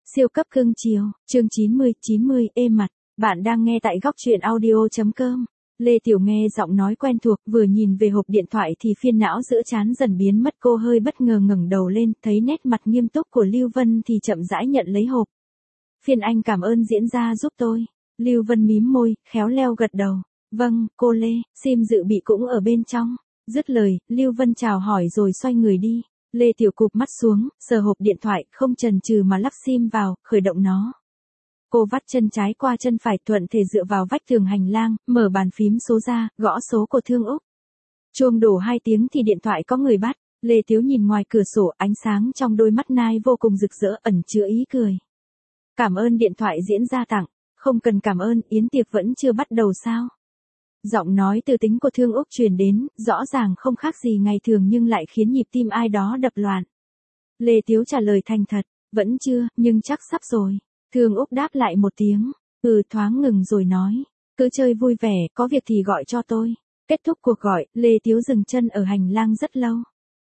Siêu cấp cưng chiều, chương 90, êm mặt. Bạn đang nghe tại góc truyện audio.com. Lê Tiểu nghe giọng nói quen thuộc, vừa nhìn về hộp điện thoại thì phiên não giữa trán dần biến mất, cô hơi bất ngờ ngẩng đầu lên, thấy nét mặt nghiêm túc của Lưu Vân thì chậm rãi nhận lấy hộp. Phiền anh cảm ơn diễn ra giúp tôi. Lưu Vân mím môi, khéo léo gật đầu. Vâng, cô Lê, sim dự bị cũng ở bên trong. Dứt lời, Lưu Vân chào hỏi rồi xoay người đi. Lê Tiểu cụp mắt xuống, sờ hộp điện thoại, không chần chừ mà lắp sim vào, khởi động nó. Cô vắt chân trái qua chân phải, thuận thể dựa vào vách tường hành lang, mở bàn phím số ra, gõ số của Thương Úc. Chuông đổ 2 tiếng thì điện thoại có người bắt. Lê Tiếu nhìn ngoài cửa sổ, ánh sáng trong đôi mắt nai vô cùng rực rỡ, ẩn chứa ý cười. Cảm ơn điện thoại diễn ra tặng. Không cần cảm ơn, yến tiệc vẫn chưa bắt đầu sao? Giọng nói từ tính của Thương Úc truyền đến, rõ ràng không khác gì ngày thường nhưng lại khiến nhịp tim ai đó đập loạn. Lê Tiếu trả lời thành thật, vẫn chưa, nhưng chắc sắp rồi. Thương Úc đáp lại một tiếng, thoáng ngừng rồi nói, cứ chơi vui vẻ, có việc thì gọi cho tôi. Kết thúc cuộc gọi, Lê Tiếu dừng chân ở hành lang rất lâu.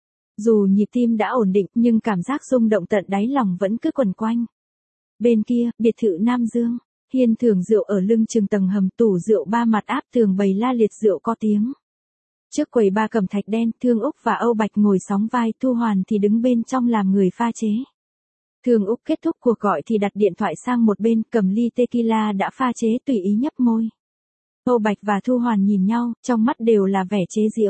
Dù nhịp tim đã ổn định nhưng cảm giác rung động tận đáy lòng vẫn cứ quẩn quanh. Bên kia, biệt thự Nam Dương. Hiên thưởng rượu ở lưng chừng tầng hầm, tủ rượu 3 mặt áp tường bày la liệt rượu có tiếng. Trước quầy ba cẩm thạch đen, Thương Úc và Âu Bạch ngồi sóng vai, Thu Hoàn thì đứng bên trong làm người pha chế. Thương Úc kết thúc cuộc gọi thì đặt điện thoại sang một bên, cầm ly tequila đã pha chế tùy ý nhấp môi. Âu Bạch và Thu Hoàn nhìn nhau, trong mắt đều là vẻ chế giễu.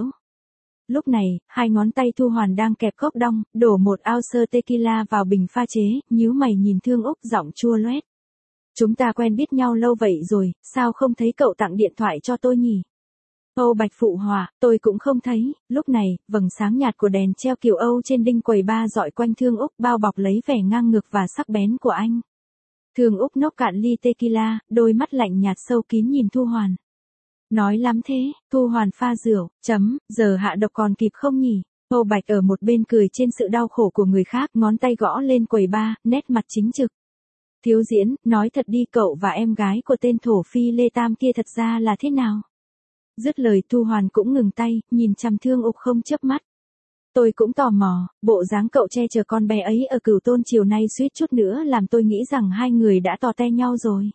Lúc này, 2 ngón tay Thu Hoàn đang kẹp cốc đong, đổ 1 ounce tequila vào bình pha chế, nhíu mày nhìn Thương Úc giọng chua loét. Chúng ta quen biết nhau lâu vậy rồi, sao không thấy cậu tặng điện thoại cho tôi nhỉ? Âu Bạch phụ họa, tôi cũng không thấy. Lúc này, vầng sáng nhạt của đèn treo kiểu Âu trên đinh quầy ba dọi quanh Thương Úc, bao bọc lấy vẻ ngang ngược và sắc bén của anh. Thương Úc nốc cạn ly tequila, đôi mắt lạnh nhạt sâu kín nhìn Thu Hoàn. Nói lắm thế, Thu Hoàn pha rượu, giờ hạ độc còn kịp không nhỉ? Âu Bạch ở một bên cười trên sự đau khổ của người khác, ngón tay gõ lên quầy ba, nét mặt chính trực. Thiếu diễn, nói thật đi, cậu và em gái của tên thổ phi Lê Tam kia thật ra là thế nào? Dứt lời Thu Hoàn cũng ngừng tay, nhìn chằm Thương Úc không chớp mắt. Tôi cũng tò mò, bộ dáng cậu che chở con bé ấy ở Cửu Tôn chiều nay suýt chút nữa làm tôi nghĩ rằng hai người đã tò te nhau rồi.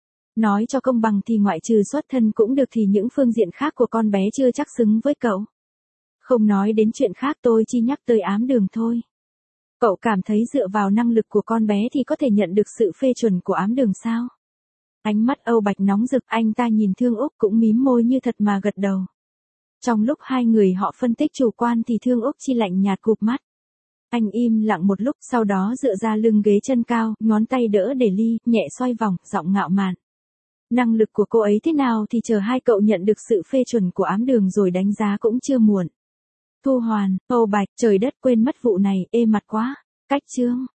Nói cho công bằng thì ngoại trừ xuất thân cũng được thì những phương diện khác của con bé chưa chắc xứng với cậu. Không nói đến chuyện khác, tôi chỉ nhắc tới ám đường thôi. Cậu cảm thấy dựa vào năng lực của con bé thì có thể nhận được sự phê chuẩn của ám đường sao? Ánh mắt Âu Bạch nóng rực, anh ta nhìn Thương Úc cũng mím môi như thật mà gật đầu. Trong lúc hai người họ phân tích chủ quan thì Thương Úc chỉ lạnh nhạt cụp mắt. Anh im lặng một lúc, sau đó dựa ra lưng ghế chân cao, ngón tay đỡ để ly, nhẹ xoay vòng, giọng ngạo mạn. Năng lực của cô ấy thế nào thì chờ hai cậu nhận được sự phê chuẩn của ám đường rồi đánh giá cũng chưa muộn. Thu Hoàn, Âu Bạch, trời đất, quên mất vụ này, ê mặt quá. Cách chương.